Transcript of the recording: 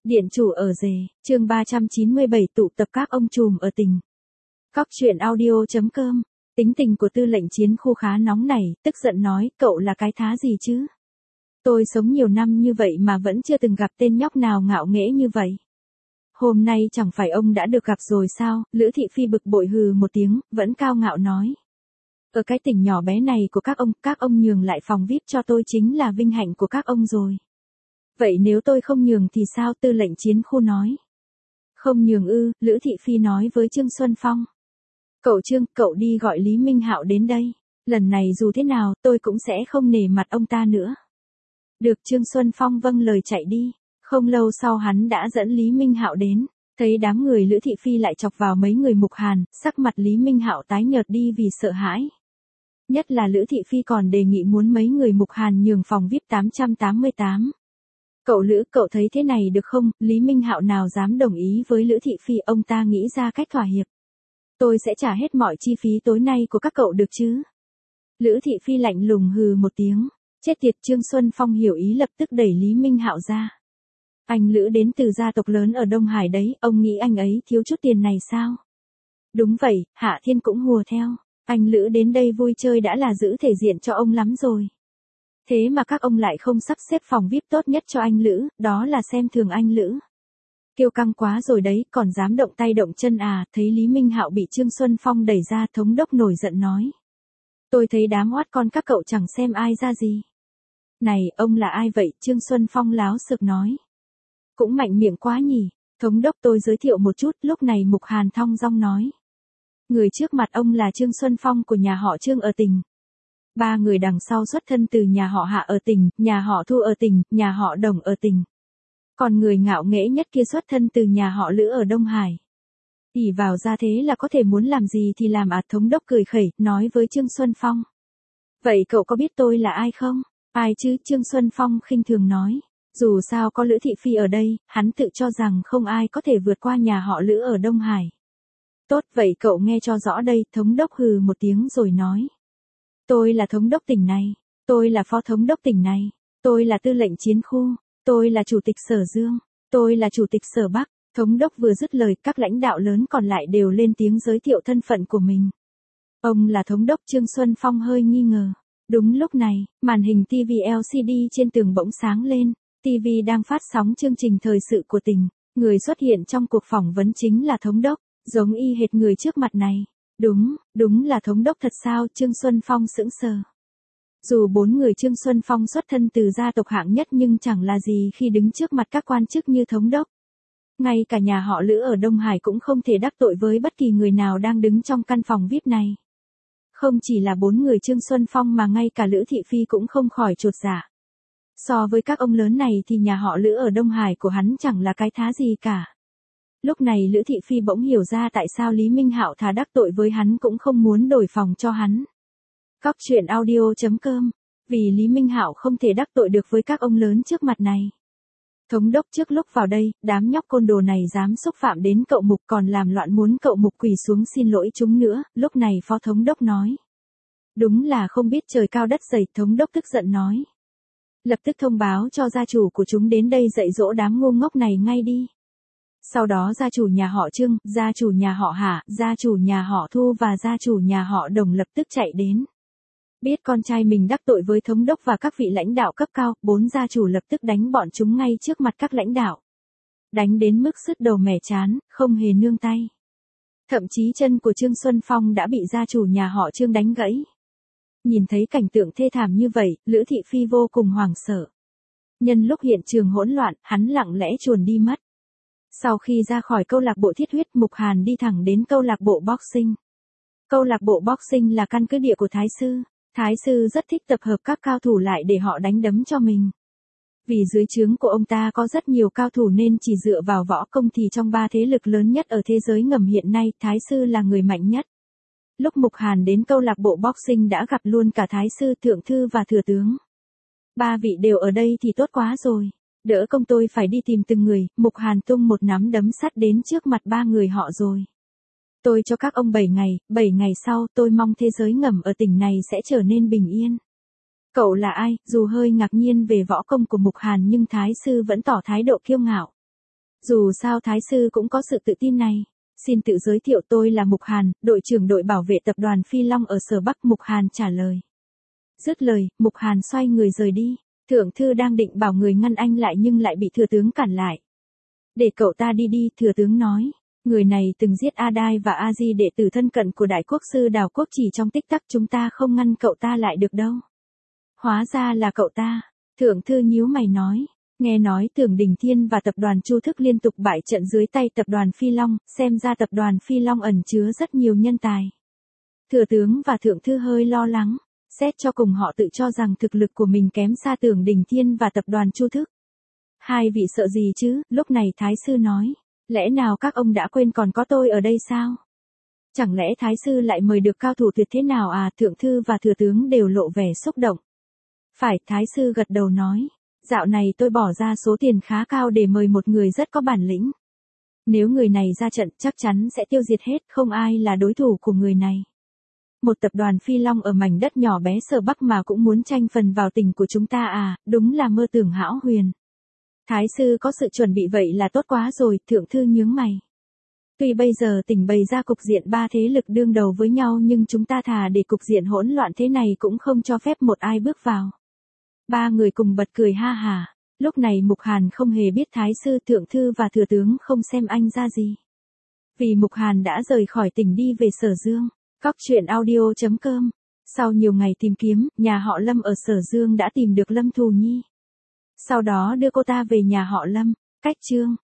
Điện chủ ở rể, chương 397 tụ tập các ông trùm ở tỉnh. Cóc truyện audio.com. Tính tình của tư lệnh chiến khu khá nóng nảy, tức giận nói, cậu là cái thá gì chứ? Tôi sống nhiều năm như vậy mà vẫn chưa từng gặp tên nhóc nào ngạo nghễ như vậy. Hôm nay chẳng phải ông đã được gặp rồi sao? Lữ Thị Phi bực bội hừ một tiếng, vẫn cao ngạo nói. Ở cái tỉnh nhỏ bé này của các ông nhường lại phòng VIP cho tôi chính là vinh hạnh của các ông rồi. Vậy nếu tôi không nhường thì sao? Tư lệnh chiến khu nói. Không nhường ư? Lữ Thị Phi nói với Trương Xuân Phong. Cậu Trương, cậu đi gọi Lý Minh Hạo đến đây. Lần này dù thế nào, tôi cũng sẽ không nể mặt ông ta nữa. Được. Trương Xuân Phong vâng lời chạy đi. Không lâu sau hắn đã dẫn Lý Minh Hạo đến. Thấy đám người Lữ Thị Phi lại chọc vào mấy người Mục Hàn, sắc mặt Lý Minh Hạo tái nhợt đi vì sợ hãi. Nhất là Lữ Thị Phi còn đề nghị muốn mấy người Mục Hàn nhường phòng VIP 888. Cậu Lữ, cậu thấy thế này được không? Lý Minh Hạo nào dám đồng ý với Lữ Thị Phi, ông ta nghĩ ra cách thỏa hiệp. Tôi sẽ trả hết mọi chi phí tối nay của các cậu được chứ? Lữ Thị Phi lạnh lùng hừ một tiếng. Chết tiệt. Trương Xuân Phong hiểu ý lập tức đẩy Lý Minh Hạo ra. Anh Lữ đến từ gia tộc lớn ở Đông Hải đấy, ông nghĩ anh ấy thiếu chút tiền này sao? Đúng vậy, Hạ Thiên cũng hùa theo. Anh Lữ đến đây vui chơi đã là giữ thể diện cho ông lắm rồi. Thế mà các ông lại không sắp xếp phòng VIP tốt nhất cho anh Lữ, đó là xem thường anh Lữ. Kiêu căng quá rồi đấy, còn dám động tay động chân à? Thấy Lý Minh Hạo bị Trương Xuân Phong đẩy ra, thống đốc nổi giận nói. Tôi thấy đám oát con các cậu chẳng xem ai ra gì. Này, ông là ai vậy? Trương Xuân Phong láo xược nói. Cũng mạnh miệng quá nhỉ. Thống đốc, tôi giới thiệu một chút. Lúc này Mục Hàn thong dong nói. Người trước mặt ông là Trương Xuân Phong của nhà họ Trương ở tỉnh. Ba người đằng sau xuất thân từ nhà họ Hạ ở tỉnh, nhà họ Thu ở tỉnh, nhà họ Đồng ở tỉnh. Còn người ngạo nghễ nhất kia xuất thân từ nhà họ Lữ ở Đông Hải. Ỷ vào ra thế là có thể muốn làm gì thì làm à? Thống đốc cười khẩy, nói với Trương Xuân Phong. Vậy cậu có biết tôi là ai không? Ai chứ? Trương Xuân Phong khinh thường nói. Dù sao có Lữ Thị Phi ở đây, hắn tự cho rằng không ai có thể vượt qua nhà họ Lữ ở Đông Hải. Tốt, vậy cậu nghe cho rõ đây. Thống đốc hừ một tiếng rồi nói. Tôi là thống đốc tỉnh này. Tôi là phó thống đốc tỉnh này. Tôi là tư lệnh chiến khu. Tôi là chủ tịch Sở Dương. Tôi là chủ tịch Sở Bắc. Thống đốc vừa dứt lời, các lãnh đạo lớn còn lại đều lên tiếng giới thiệu thân phận của mình. Ông là thống đốc? Trương Xuân Phong hơi nghi ngờ. Đúng lúc này, màn hình TV LCD trên tường bỗng sáng lên. TV đang phát sóng chương trình thời sự của tỉnh. Người xuất hiện trong cuộc phỏng vấn chính là thống đốc, giống y hệt người trước mặt này. Đúng là thống đốc thật sao? Trương Xuân Phong sững sờ. Dù bốn người Trương Xuân Phong xuất thân từ gia tộc hạng nhất nhưng chẳng là gì khi đứng trước mặt các quan chức như thống đốc. Ngay cả nhà họ Lữ ở Đông Hải cũng không thể đắc tội với bất kỳ người nào đang đứng trong căn phòng VIP này. Không chỉ là bốn người Trương Xuân Phong mà ngay cả Lữ Thị Phi cũng không khỏi chột dạ. So với các ông lớn này thì nhà họ Lữ ở Đông Hải của hắn chẳng là cái thá gì cả. Lúc này Lữ Thị Phi bỗng hiểu ra tại sao Lý Minh Hạo thà đắc tội với hắn cũng không muốn đổi phòng cho hắn. Cóc truyện audio.com. Vì Lý Minh Hạo không thể đắc tội được với các ông lớn trước mặt này. Thống đốc, trước lúc vào đây, đám nhóc côn đồ này dám xúc phạm đến cậu Mục, còn làm loạn muốn cậu Mục quỳ xuống xin lỗi chúng nữa. Lúc này phó thống đốc nói. Đúng là không biết trời cao đất dày. Thống đốc tức giận nói. Lập tức thông báo cho gia chủ của chúng đến đây dạy dỗ đám ngu ngốc này ngay đi. Sau đó gia chủ nhà họ Trương, gia chủ nhà họ Hạ, gia chủ nhà họ Thu và gia chủ nhà họ Đồng lập tức chạy đến. Biết con trai mình đắc tội với thống đốc và các vị lãnh đạo cấp cao, bốn gia chủ lập tức đánh bọn chúng ngay trước mặt các lãnh đạo. Đánh đến mức sứt đầu mẻ trán, không hề nương tay. Thậm chí chân của Trương Xuân Phong đã bị gia chủ nhà họ Trương đánh gãy. Nhìn thấy cảnh tượng thê thảm như vậy, Lữ Thị Phi vô cùng hoảng sợ. Nhân lúc hiện trường hỗn loạn, hắn lặng lẽ chuồn đi mất. Sau khi ra khỏi câu lạc bộ thiết huyết, Mục Hàn đi thẳng đến câu lạc bộ boxing. Câu lạc bộ boxing là căn cứ địa của Thái Sư. Thái Sư rất thích tập hợp các cao thủ lại để họ đánh đấm cho mình. Vì dưới trướng của ông ta có rất nhiều cao thủ nên chỉ dựa vào võ công thì trong ba thế lực lớn nhất ở thế giới ngầm hiện nay, Thái Sư là người mạnh nhất. Lúc Mục Hàn đến câu lạc bộ boxing đã gặp luôn cả Thái Sư, Thượng Thư và Thừa Tướng. Ba vị đều ở đây thì tốt quá rồi. Đỡ công tôi phải đi tìm từng người. Mục Hàn tung một nắm đấm sắt đến trước mặt ba người họ rồi. Tôi cho các ông 7 ngày sau tôi mong thế giới ngầm ở tỉnh này sẽ trở nên bình yên. Cậu là ai? Dù hơi ngạc nhiên về võ công của Mục Hàn nhưng Thái Sư vẫn tỏ thái độ kiêu ngạo. Dù sao Thái Sư cũng có sự tự tin này. Xin tự giới thiệu, tôi là Mục Hàn, đội trưởng đội bảo vệ tập đoàn Phi Long ở Sở Bắc. Mục Hàn trả lời. Dứt lời, Mục Hàn xoay người rời đi. Thượng thư đang định bảo người ngăn anh lại nhưng lại bị thừa tướng cản lại. Để cậu ta đi đi, thừa tướng nói. Người này từng giết A Đai và A Di, đệ tử thân cận của đại quốc sư Đào Quốc, chỉ trong tích tắc chúng ta không ngăn cậu ta lại được đâu. Hóa ra là cậu ta. Thượng thư nhíu mày nói. Nghe nói Tưởng Đình Thiên và tập đoàn Chu Thức liên tục bại trận dưới tay tập đoàn Phi Long, xem ra tập đoàn Phi Long ẩn chứa rất nhiều nhân tài. Thừa tướng và thượng thư hơi lo lắng. Xét cho cùng họ tự cho rằng thực lực của mình kém xa Tưởng Đình Thiên và tập đoàn Chu Thức. Hai vị sợ gì chứ? Lúc này Thái Sư nói. Lẽ nào các ông đã quên còn có tôi ở đây sao? Chẳng lẽ Thái Sư lại mời được cao thủ tuyệt thế nào à? Thượng thư và thừa tướng đều lộ vẻ xúc động. Phải, Thái Sư gật đầu nói. Dạo này tôi bỏ ra số tiền khá cao để mời một người rất có bản lĩnh. Nếu người này ra trận chắc chắn sẽ tiêu diệt hết, không ai là đối thủ của người này. Một tập đoàn Phi Long ở mảnh đất nhỏ bé Sở Bắc mà cũng muốn tranh phần vào tỉnh của chúng ta à, đúng là mơ tưởng hão huyền. Thái Sư có sự chuẩn bị vậy là tốt quá rồi, thượng thư nhướng mày. Tuy bây giờ tỉnh bày ra cục diện ba thế lực đương đầu với nhau nhưng chúng ta thà để cục diện hỗn loạn thế này cũng không cho phép một ai bước vào. Ba người cùng bật cười ha hả. Lúc này Mục Hàn không hề biết Thái Sư, thượng thư và thừa tướng không xem anh ra gì. Vì Mục Hàn đã rời khỏi tỉnh đi về Sở Dương. Cóc truyện audio.com. Sau nhiều ngày tìm kiếm, nhà họ Lâm ở Sở Dương đã tìm được Lâm Thù Nhi. Sau đó đưa cô ta về nhà họ Lâm. Cách chương